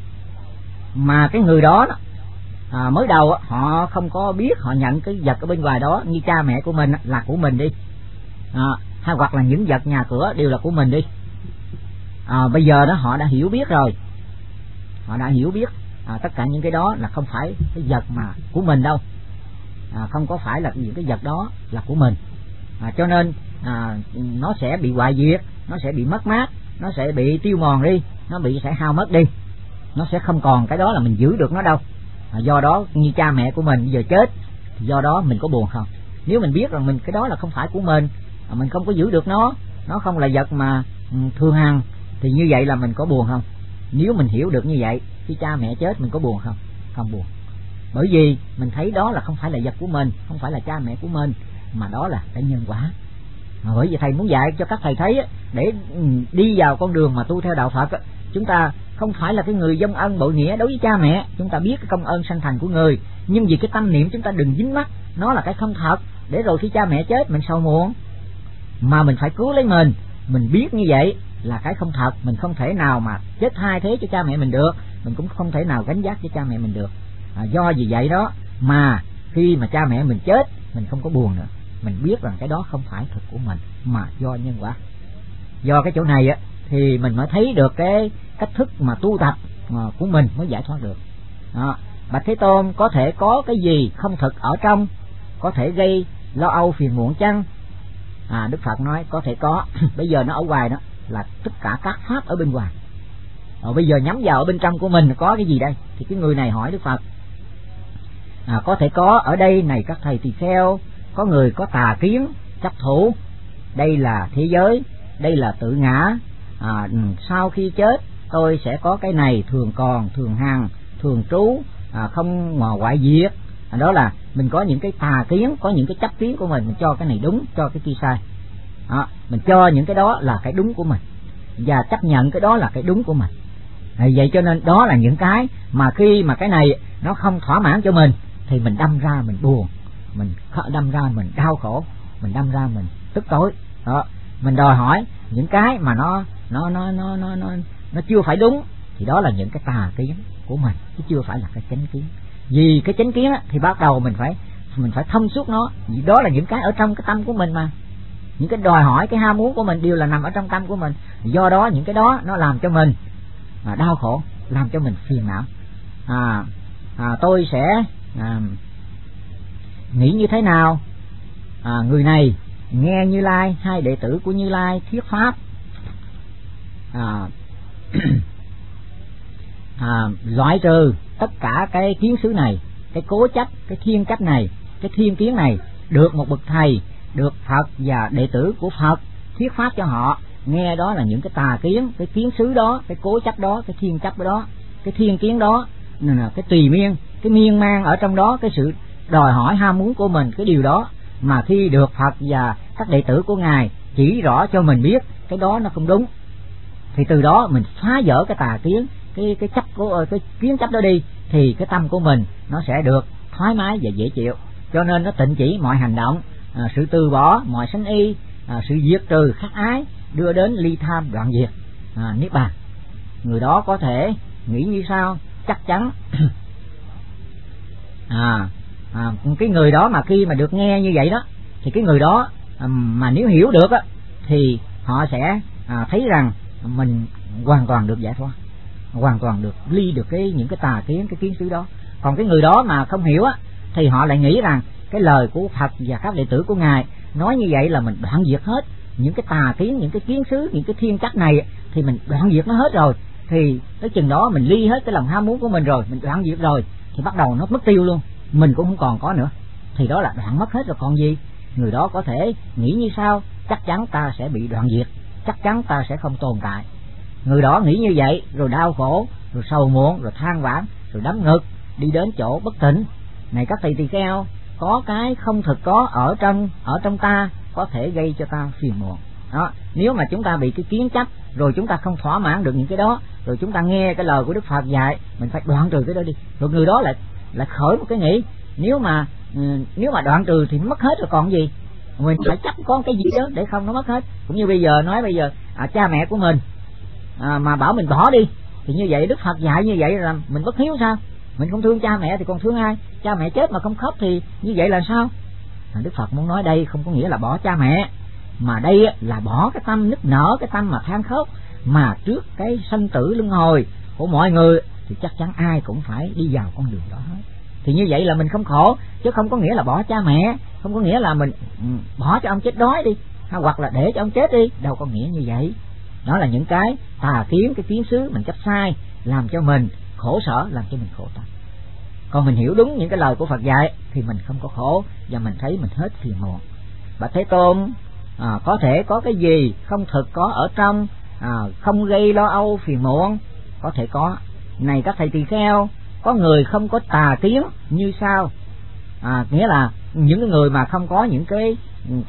mà cái người đó mới đầu họ không có biết, họ nhận cái vật ở bên ngoài đó như cha mẹ của mình là của mình đi, hay hoặc là những vật nhà cửa đều là của mình đi. Bây giờ đó họ đã hiểu biết rồi, họ đã hiểu biết tất cả những cái đó là không phải cái vật mà của mình đâu, không có phải là những cái vật đó là của mình, cho nên nó sẽ bị hoại diệt, nó sẽ bị mất mát, nó sẽ bị tiêu mòn đi, nó sẽ hao mất đi, nó sẽ không còn cái đó là mình giữ được nó đâu. Do đó như cha mẹ của mình bây giờ chết, do đó mình có buồn không? Nếu mình biết rằng mình cái đó là không phải của mình không có giữ được nó không là vật mà thường hằng, thì như vậy là mình có buồn không? Nếu mình hiểu được như vậy, khi cha mẹ chết mình có buồn không? Không buồn, bởi vì mình thấy đó là không phải là vật của mình, không phải là cha mẹ của mình, mà đó là cái nhân quả. Bởi vì thầy muốn dạy cho các thầy thấy để đi vào con đường mà tu theo đạo Phật, chúng ta không phải là cái người dông ân bội nghĩa đối với cha mẹ. Chúng ta biết cái công ơn sanh thành của người, nhưng vì cái tâm niệm chúng ta đừng dính mắc nó là cái không thật, để rồi khi cha mẹ chết mình sầu muộn. Mà mình phải cứu lấy mình biết như vậy là cái không thật, mình không thể nào mà chết thay thế cho cha mẹ mình được, mình cũng không thể nào gánh vác cho cha mẹ mình được. Do vì vậy đó mà khi mà cha mẹ mình chết mình không có buồn nữa, mình biết rằng cái đó không phải thực của mình mà do nhân quả. Do cái chỗ này thì mình mới thấy được cái cách thức mà tu tập của mình mới giải thoát được. Bạch Thế Tôn, có thể có cái gì không thực ở trong có thể gây lo âu phiền muộn chăng? Đức Phật nói có thể có. Bây giờ nó ở ngoài đó là tất cả các pháp ở bên ngoài, bây giờ nhắm vào ở bên trong của mình có cái gì đây? Thì cái người này hỏi Đức Phật, có thể có ở đây này các thầy tỳ kheo, có người có tà kiến chấp thủ, đây là thế giới, đây là tự ngã, sau khi chết tôi sẽ có cái này thường còn, thường hằng, thường trú, không ngò hoại diệt. Đó là mình có những cái tà kiến, có những cái chấp kiến của mình cho cái này đúng, cho cái kia sai. Mình cho những cái đó là cái đúng của mình và chấp nhận cái đó là cái đúng của mình. Vậy cho nên đó là những cái mà khi mà cái này nó không thỏa mãn cho mình thì mình đâm ra mình buồn, mình đâm ra mình đau khổ, mình đâm ra mình tức tối. Mình đòi hỏi những cái mà nó chưa phải đúng thì đó là những cái tà kiến của mình, chứ chưa phải là cái chánh kiến. Vì cái chánh kiến thì bắt đầu mình phải thông suốt nó, vì đó là những cái ở trong cái tâm của mình mà. Những cái đòi hỏi, cái ham muốn của mình đều là nằm ở trong tâm của mình. Do đó những cái đó nó làm cho mình đau khổ, làm cho mình phiền não. Tôi sẽ nghĩ như thế nào? Người này nghe Như Lai, hai đệ tử của Như Lai thuyết pháp, loại trừ tất cả cái kiến xứ này, cái cố chấp, cái thiên chấp này, cái thiên kiến này, được một bậc thầy, được Phật và đệ tử của Phật thuyết pháp cho họ nghe. Đó là những cái tà kiến, cái kiến xứ đó, cái cố chấp đó, cái thiên chấp đó, cái thiên kiến đó, cái tùy miên, cái miên man ở trong đó, cái sự đòi hỏi ham muốn của mình, cái điều đó mà khi được Phật và các đệ tử của Ngài chỉ rõ cho mình biết cái đó nó không đúng, thì từ đó mình phá vỡ cái tà kiến, cái chấp của cái kiến chấp đó đi, thì cái tâm của mình nó sẽ được thoải mái và dễ chịu. Cho nên nó tịnh chỉ mọi hành động, sự từ bỏ mọi sanh y, sự diệt trừ khắc ái, đưa đến ly tham đoạn diệt, niết bàn. Người đó có thể nghĩ như sao? Chắc chắn cái người đó mà khi mà được nghe như vậy đó, thì cái người đó mà nếu hiểu được thì họ sẽ thấy rằng mình hoàn toàn được giải thoát, hoàn toàn được ly được những cái tà kiến, cái kiến xứ đó. Còn cái người đó mà không hiểu thì họ lại nghĩ rằng cái lời của Phật và các đệ tử của Ngài nói như vậy là mình đoạn diệt hết những cái tà kiến, những cái kiến xứ, những cái thiên chấp này, thì mình đoạn diệt nó hết rồi, thì tới chừng đó mình ly hết cái lòng ham muốn của mình rồi, mình đoạn diệt rồi, thì bắt đầu nó mất tiêu luôn, mình cũng không còn có nữa, thì đó là đoạn mất hết rồi còn gì. Người đó có thể nghĩ như sao? Chắc chắn ta sẽ bị đoạn diệt, chắc chắn ta sẽ không tồn tại. Người đó nghĩ như vậy rồi đau khổ, rồi sầu muộn, rồi than vãn, rồi đấm ngực, đi đến chỗ bất tịnh. Này các thầy tỳ kheo, có cái không thực có ở trong ta có thể gây cho ta phiền muộn đó. Nếu mà chúng ta bị cái kiến chấp rồi chúng ta không thỏa mãn được những cái đó, rồi chúng ta nghe cái lời của Đức Phật dạy, mình phải đoạn trừ cái đó đi. Rồi người đó lại khởi một cái nghĩ, nếu mà nếu mà đoạn trừ thì mất hết rồi còn gì, mình phải chấp có cái gì đó để không nó mất hết. Cũng như bây giờ nói cha mẹ của mình mà bảo mình bỏ đi thì như vậy Đức Phật dạy như vậy là mình bất hiếu sao? Mình không thương cha mẹ thì còn thương ai? Cha mẹ chết mà không khóc thì như vậy là sao? Đức Phật muốn nói đây không có nghĩa là bỏ cha mẹ, mà đây là bỏ cái tâm nức nở, cái tâm mà than khóc, mà trước cái sanh tử luân hồi của mọi người thì chắc chắn ai cũng phải đi vào con đường đó hết. Thì như vậy là mình không khổ, chứ không có nghĩa là bỏ cha mẹ, không có nghĩa là mình bỏ cho ông chết đói đi, hoặc là để cho ông chết đi, đâu có nghĩa như vậy. Đó là những cái tà kiến, cái kiến xứ mình chấp sai, làm cho mình khổ sở, làm cho mình khổ tâm. Còn mình hiểu đúng những cái lời của Phật dạy thì mình không có khổ, và mình thấy mình hết phiền muộn. Bạch Thế Tôn có thể có cái gì không thực có ở trong, không gây lo âu phiền muộn, có thể có. Này các thầy tỳ kheo, có người không có tà kiến như sau, nghĩa là những người mà không có những cái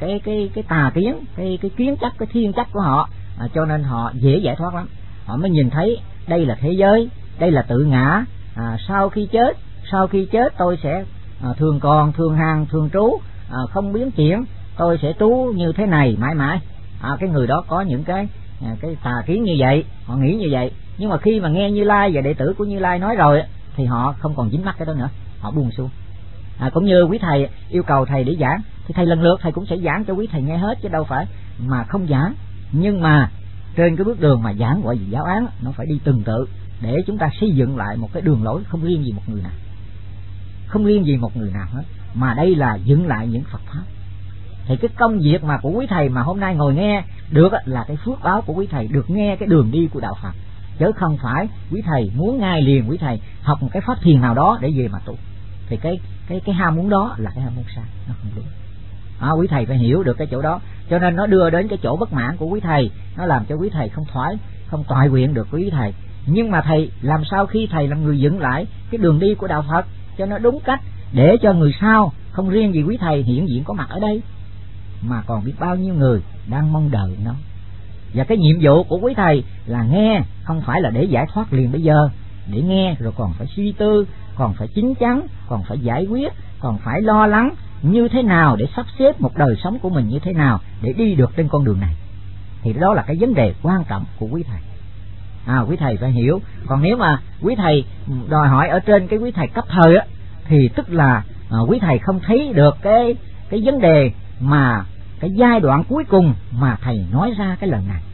tà kiến, cái kiến chấp, cái thiên chấp của họ, cho nên họ dễ giải thoát lắm. Họ mới nhìn thấy đây là thế giới, đây là tự ngã, sau khi chết tôi sẽ thường còn, thường hàng, thường trú, không biến chuyển, tôi sẽ trú như thế này mãi mãi. Cái người đó có những cái tà kiến như vậy, họ nghĩ như vậy. Nhưng mà khi mà nghe Như Lai và đệ tử của Như Lai nói rồi thì họ không còn dính mắc cái đó nữa, họ buông xuống. Cũng như quý thầy yêu cầu thầy để giảng thì thầy lần lượt thầy cũng sẽ giảng cho quý thầy nghe hết, chứ đâu phải mà không giảng. Nhưng mà trên cái bước đường mà giảng gọi gì giáo án, nó phải đi từng tự để chúng ta xây dựng lại một cái đường lối không riêng gì một người nào, không riêng gì một người nào hết, mà đây là dựng lại những Phật pháp. Thì cái công việc mà của quý thầy mà hôm nay ngồi nghe được là cái phước báo của quý thầy được nghe cái đường đi của đạo Phật, chứ không phải quý thầy muốn ngay liền quý thầy học một cái pháp thiền nào đó để về mà tu. Thì cái ham muốn đó là cái ham muốn sai, nó không đúng. Quý thầy phải hiểu được cái chỗ đó, cho nên nó đưa đến cái chỗ bất mãn của quý thầy, nó làm cho quý thầy không toại nguyện được quý thầy. Nhưng mà thầy làm sao khi thầy là người dựng lại cái đường đi của đạo Phật cho nó đúng cách, để cho người sau không riêng gì quý thầy hiện diện có mặt ở đây, mà còn biết bao nhiêu người đang mong đợi nó. Và cái nhiệm vụ của quý thầy là nghe, không phải là để giải thoát liền bây giờ, để nghe rồi còn phải suy tư, còn phải chín chắn, còn phải giải quyết, còn phải lo lắng như thế nào để sắp xếp một đời sống của mình như thế nào để đi được trên con đường này. Thì đó là cái vấn đề quan trọng của quý thầy. Quý thầy phải hiểu. Còn nếu mà quý thầy đòi hỏi ở trên cái quý thầy cấp thời á, thì tức là quý thầy không thấy được cái vấn đề mà cái giai đoạn cuối cùng mà thầy nói ra cái lần này.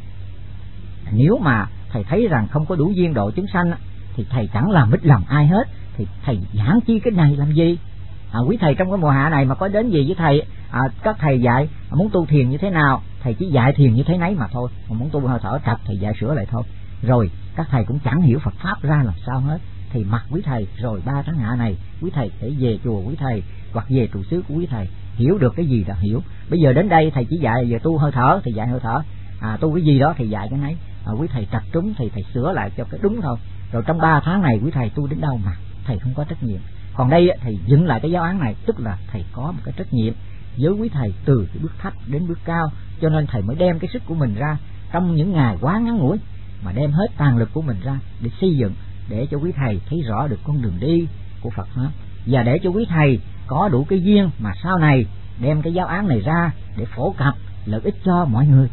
Nếu mà thầy thấy rằng không có đủ duyên độ chúng sanh thì thầy chẳng làm mít lòng ai hết, thì thầy giảng chi cái này làm gì? Quý thầy trong cái mùa hạ này mà có đến gì với thầy, các thầy dạy muốn tu thiền như thế nào, thầy chỉ dạy thiền như thế nấy mà thôi. Mà muốn tu hơi thở trật thầy dạy sửa lại thôi. Rồi các thầy cũng chẳng hiểu Phật pháp ra làm sao hết. Thì mặc quý thầy rồi 3 tháng hạ này quý thầy phải về chùa quý thầy hoặc về trụ xứ của quý thầy, hiểu được cái gì là hiểu. Bây giờ đến đây thầy chỉ dạy về tu hơi thở thì dạy hơi thở, tu cái gì đó thì dạy cái nấy. Quý thầy trật trúng thì thầy sửa lại cho cái đúng thôi. Rồi trong 3 tháng này quý thầy tu đến đâu mà thầy không có trách nhiệm. Còn đây thầy dựng lại cái giáo án này, tức là thầy có một cái trách nhiệm với quý thầy từ cái bước thấp đến bước cao, cho nên thầy mới đem cái sức của mình ra trong những ngày quá ngắn ngủi, mà đem hết tàn lực của mình ra để xây dựng, để cho quý thầy thấy rõ được con đường đi của Phật pháp, và để cho quý thầy có đủ cái duyên mà sau này đem cái giáo án này ra để phổ cập lợi ích cho mọi người.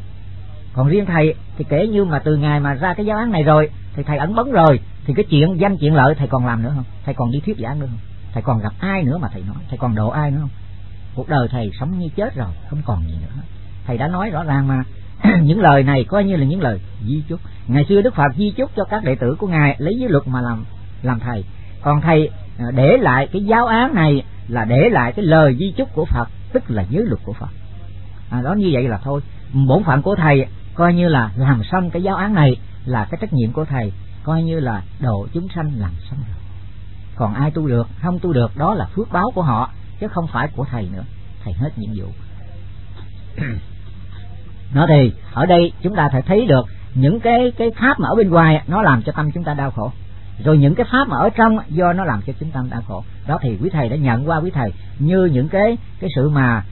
Còn riêng thầy thì kể như mà từ ngày mà ra cái giáo án này rồi thì thầy ẩn bấn rồi, thì cái chuyện danh chuyện lợi thầy còn làm nữa không? Thầy còn đi thuyết giảng nữa không? Thầy còn gặp ai nữa mà thầy nói? Thầy còn độ ai nữa không? Cuộc đời thầy sống như chết rồi, không còn gì nữa. Thầy đã nói rõ ràng mà. Những lời này coi như là những lời di chúc. Ngày xưa Đức Phật di chúc cho các đệ tử của Ngài lấy giới luật mà làm thầy. Còn thầy để lại cái giáo án này là để lại cái lời di chúc của Phật, tức là giới luật của Phật. Đó như vậy là thôi. Bổn phận của thầy coi như là làm xong cái giáo án này là cái trách nhiệm của thầy, coi như là độ chúng sanh làm xong rồi. Còn ai tu được, không tu được đó là phước báo của họ, chứ không phải của thầy nữa. Thầy hết nhiệm vụ. Nó thì ở đây chúng ta phải thấy được những cái pháp mà ở bên ngoài nó làm cho tâm chúng ta đau khổ, rồi những cái pháp mà ở trong do nó làm cho chúng ta đau khổ. Đó thì quý thầy đã nhận qua quý thầy như những cái sự mà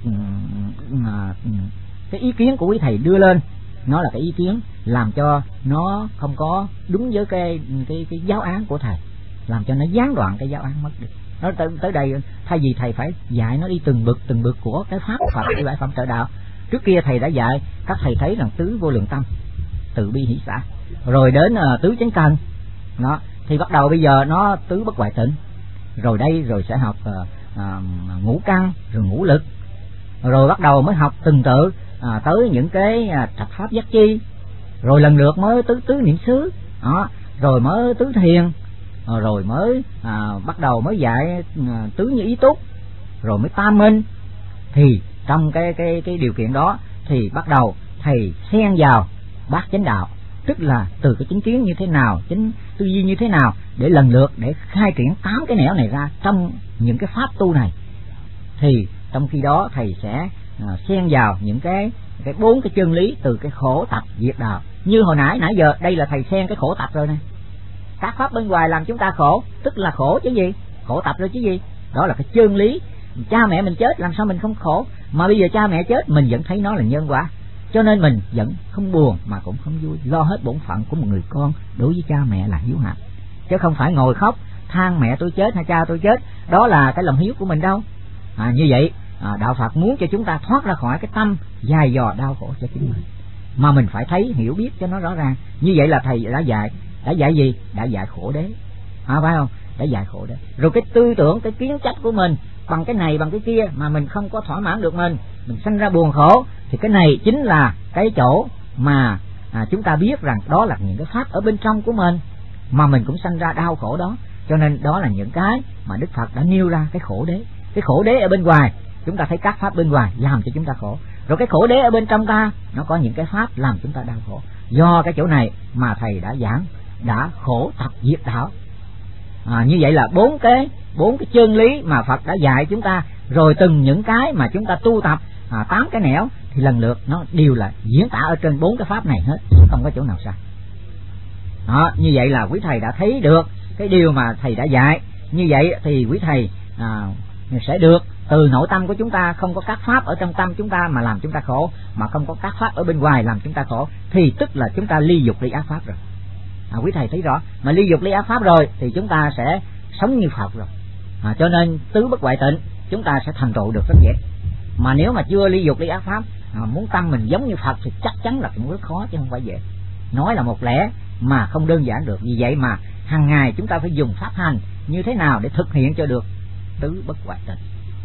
cái ý kiến của quý thầy đưa lên, nó là cái ý kiến làm cho nó không có đúng với cái giáo án của thầy, làm cho nó gián đoạn cái giáo án mất đi. Nó tới đây thay vì thầy phải dạy nó đi từng bực của cái pháp Phật đi bãi phẩm trợ đạo. Trước kia thầy đã dạy các thầy thấy rằng tứ vô lượng tâm, từ bi hỷ xả, rồi đến tứ chánh cần, nó thì bắt đầu bây giờ nó tứ bất hoại tịnh, rồi đây rồi sẽ học ngũ căn, rồi ngũ lực, rồi bắt đầu mới học từng tự tới những cái thập pháp giác chi, rồi lần lượt mới tứ niệm xứ đó, rồi mới tứ thiền, rồi mới bắt đầu mới dạy tứ như ý túc, rồi mới tam minh. Thì trong cái điều kiện đó thì bắt đầu thầy xen vào bát chánh đạo, tức là từ cái chính kiến như thế nào, chính tư duy như thế nào, để lần lượt để khai triển 8 cái nẻo này ra trong những cái pháp tu này. Thì trong khi đó thầy sẽ xen vào những cái 4 cái chân lý từ cái khổ tập diệt đạo. Như hồi nãy giờ đây là thầy xen cái khổ tập rồi nè. Các pháp bên ngoài làm chúng ta khổ, tức là khổ chứ gì, khổ tập rồi chứ gì. Đó là cái chân lý. Cha mẹ mình chết làm sao mình không khổ, mà bây giờ cha mẹ chết mình vẫn thấy nó là nhân quả, cho nên mình vẫn không buồn mà cũng không vui, lo hết bổn phận của một người con đối với cha mẹ là hiếu hạnh, chứ không phải ngồi khóc than mẹ tôi chết hay cha tôi chết, đó là cái lòng hiếu của mình đâu. Như vậy đạo Phật muốn cho chúng ta thoát ra khỏi cái tâm dài dò đau khổ cho chính mình, mà mình phải thấy hiểu biết cho nó rõ ràng. Như vậy là thầy đã dạy gì? Đã dạy khổ đế, phải không? Đã dạy khổ đế. Rồi cái tư tưởng, cái kiến chấp của mình bằng cái này bằng cái kia mà mình không có thỏa mãn được mình sanh ra buồn khổ, thì cái này chính là cái chỗ mà chúng ta biết rằng đó là những cái pháp ở bên trong của mình mà mình cũng sanh ra đau khổ đó. Cho nên đó là những cái mà Đức Phật đã nêu ra cái khổ đế. Cái khổ đế ở bên ngoài, chúng ta thấy các pháp bên ngoài làm cho chúng ta khổ, rồi cái khổ đế ở bên trong ta nó có những cái pháp làm chúng ta đau khổ. Do cái chỗ này mà thầy đã giảng, đã khổ tập diệt đạo. Như vậy là bốn cái chân lý mà Phật đã dạy chúng ta, rồi từng những cái mà chúng ta tu tập 8 cái nẻo thì lần lượt nó đều là diễn tả ở trên 4 cái pháp này hết, không có chỗ nào sai. Như vậy là quý thầy đã thấy được cái điều mà thầy đã dạy. Như vậy thì quý thầy sẽ được từ nội tâm của chúng ta, không có các pháp ở trong tâm chúng ta mà làm chúng ta khổ, mà không có các pháp ở bên ngoài làm chúng ta khổ, thì tức là chúng ta ly dục ly ác pháp rồi. Quý thầy thấy rõ, mà ly dục ly ác pháp rồi thì chúng ta sẽ sống như Phật rồi. Cho nên tứ bất hoại tịnh chúng ta sẽ thành tựu được rất dễ. Mà nếu mà chưa ly dục ly ác pháp, muốn tâm mình giống như Phật thì chắc chắn là cũng rất khó chứ không phải dễ. Nói là một lẽ mà không đơn giản được. Vì vậy mà hàng ngày chúng ta phải dùng pháp hành như thế nào để thực hiện cho được tứ bất hoại tịnh.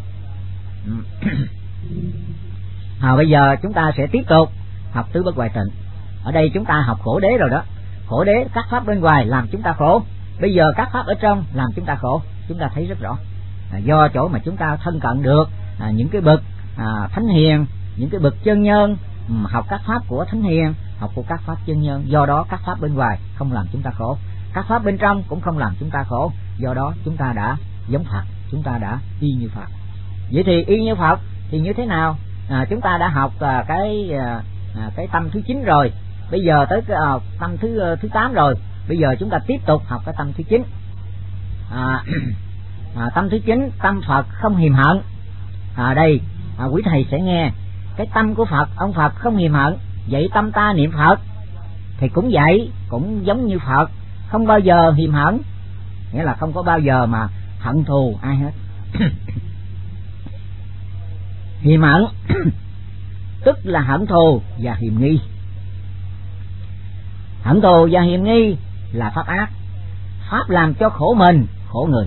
Bây giờ chúng ta sẽ tiếp tục học tứ bất hoại tịnh. Ở đây chúng ta học khổ đế rồi đó. Khổ đế, các pháp bên ngoài làm chúng ta khổ, bây giờ các pháp ở trong làm chúng ta khổ. Chúng ta thấy rất rõ, do chỗ mà chúng ta thân cận được những cái bậc thánh hiền, những cái bậc chân nhân, học các pháp của thánh hiền, học của các pháp chân nhân, do đó các pháp bên ngoài không làm chúng ta khổ, các pháp bên trong cũng không làm chúng ta khổ. Do đó chúng ta đã giống Phật, chúng ta đã y như Phật. Vậy thì y như Phật thì như thế nào? Chúng ta đã học cái tâm thứ 9 rồi, bây giờ tới cái tâm thứ 8 rồi. Bây giờ chúng ta tiếp tục học cái tâm thứ 9. Tâm thứ 9, tâm Phật không hiềm hận. Đây quý thầy sẽ nghe cái tâm của Phật, ông Phật không hiềm hận. Vậy tâm ta niệm Phật thì cũng vậy, cũng giống như Phật, không bao giờ hiềm hận, nghĩa là không có bao giờ mà hận thù ai hết. Hiềm hận tức là hận thù và hiềm nghi. Hận thù và hiềm nghi là pháp ác, pháp làm cho khổ mình, khổ người.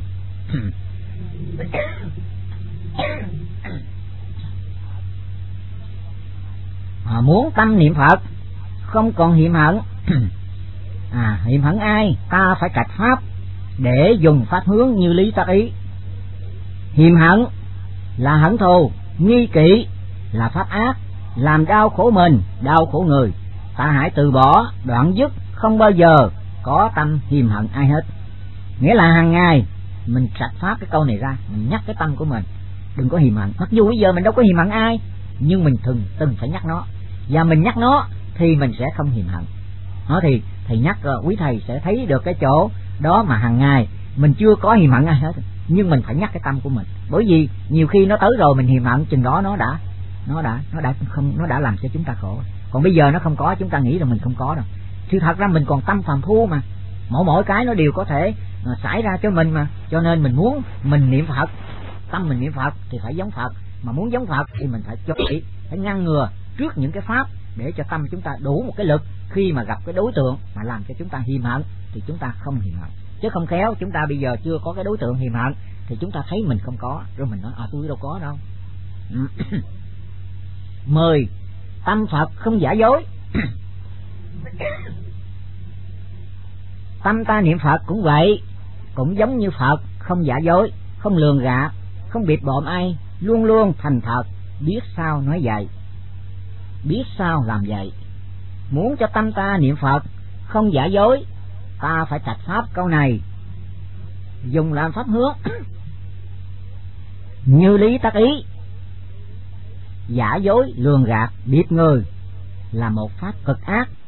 Muốn tâm niệm Phật không còn hiềm hận. Hiềm hận ai? Ta phải trạch pháp để dùng pháp hướng như lý tác ý. Hiềm hận là hận thù, nghi kỵ là pháp ác, làm đau khổ mình, đau khổ người. Ta hãy từ bỏ, đoạn dứt, không bao giờ có tâm hiềm hận ai hết. Nghĩa là hàng ngày mình trạch pháp cái câu này ra, mình nhắc cái tâm của mình đừng có hiềm hận. Mặc dù bây giờ mình đâu có hiềm hận ai, nhưng mình từng phải nhắc nó, và mình nhắc nó thì mình sẽ không hiềm hận. Nó thì thầy nhắc quý thầy sẽ thấy được cái chỗ đó mà hàng ngày mình chưa có hiềm hận ai hết, nhưng mình phải nhắc cái tâm của mình. Bởi vì nhiều khi nó tới rồi mình hiềm hận, chừng đó nó đã làm cho chúng ta khổ. Còn bây giờ nó không có, chúng ta nghĩ rằng mình không có đâu. Thì thật ra mình còn tâm phàm phu mà, mỗi cái nó đều có thể xảy ra cho mình mà. Cho nên mình muốn mình niệm Phật, tâm mình niệm Phật thì phải giống Phật, mà muốn giống Phật thì mình phải phải ngăn ngừa trước những cái pháp để cho tâm chúng ta đủ một cái lực, khi mà gặp cái đối tượng mà làm cho chúng ta hiềm hận thì chúng ta không hiềm hận. Chứ không khéo chúng ta bây giờ chưa có cái đối tượng hiềm hận thì chúng ta thấy mình không có, rồi mình nói tôi đâu có đâu. 10. Tâm Phật không giả dối. Tâm ta niệm Phật cũng vậy, cũng giống như Phật, không giả dối, không lường gạt, không bịp bợm ai, luôn luôn thành thật, biết sao nói vậy, biết sao làm vậy. Muốn cho tâm ta niệm Phật không giả dối, ta phải trạch pháp câu này, dùng làm pháp hướng. Như lý tác ý. Giả dối, lường gạt, bịp người là một pháp cực ác,